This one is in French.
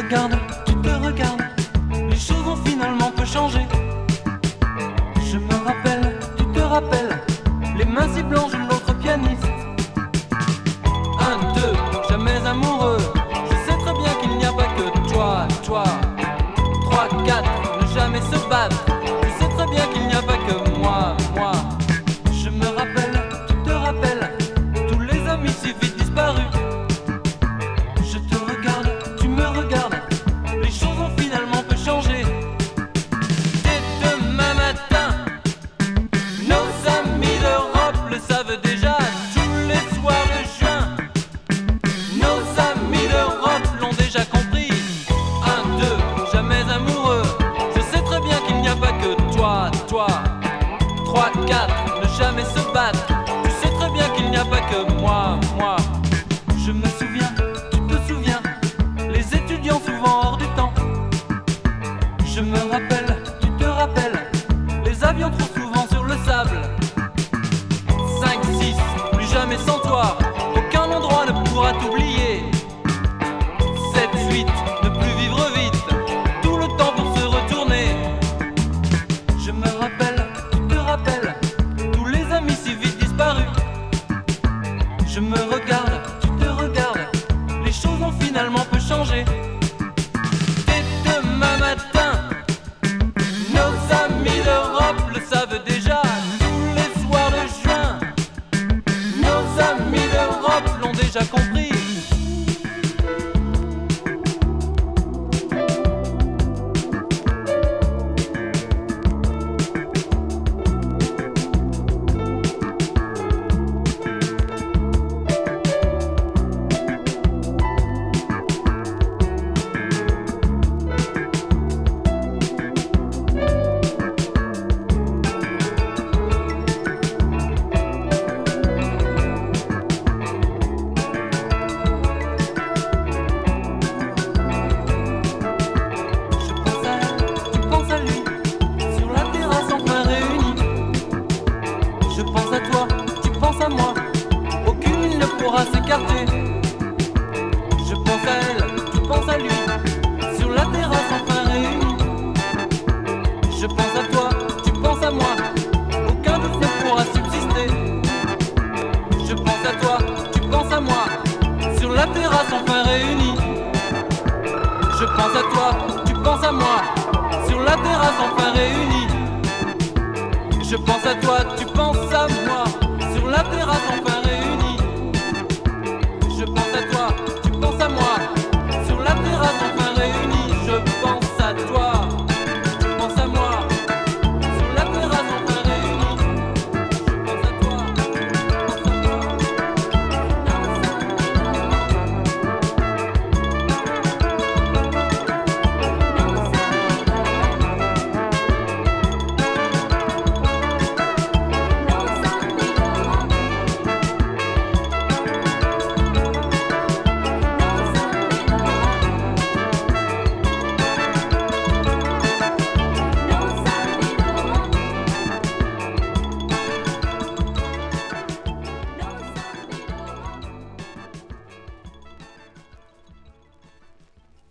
regardes, tu te regardes, les choses ont finalement peu changé. Je me rappelle, tu te rappelles, les mains si blanches de l'autre pianiste. 1, 2, jamais amoureux, je sais très bien qu'il n'y a pas que toi. 3, 4, ne jamais se battre, je sais très bien qu'il n'y a pas que moi. Je me rappelle, tu te rappelles, tous les amis si vite disparus. Je te regarde, tu me regardes, les choses ont finalement peu changé. Dès demain matin, nos amis d'Europe le savent déjà. Tous les soirs de juin, nos amis d'Europe l'ont déjà compris. 1, 2, jamais amoureux, je sais très bien qu'il n'y a pas que toi. 3, 4, ne jamais se battre, tu sais très bien qu'il n'y a pas que moi. Je me souviens, tu te souviens, les étudiants souvent hors du temps. Je me rappelle, tu te rappelles, les avions trop souvent sur le sable. 5, 6, plus jamais sans toi, aucun endroit ne pourra t'oublier. 7, 8, ne plus vivre vite, tout le temps pour se retourner. Je me rappelle, tu te rappelles, tous les amis si vite disparus. Je me regarde, tu te regardes, les choses ont finalement peu changé. Dès demain matin, nos amis d'Europe le savent déjà. Tous les soirs de juin, nos amis d'Europe l'ont déjà compris. Je pense à toi, tu penses à moi, aucune ne pourra s'écarter. Je pense à elle, tu penses à lui, sur la terrasse enfin réunis. Je pense à toi, tu penses à moi, aucun doute ne pourra subsister. Je pense à toi, tu penses à moi, sur la terrasse enfin réunis. Je pense à toi, tu penses à moi, sur la terrasse enfin réunis. Je pense à toi, tu penses à moi, sur la terrasse enfin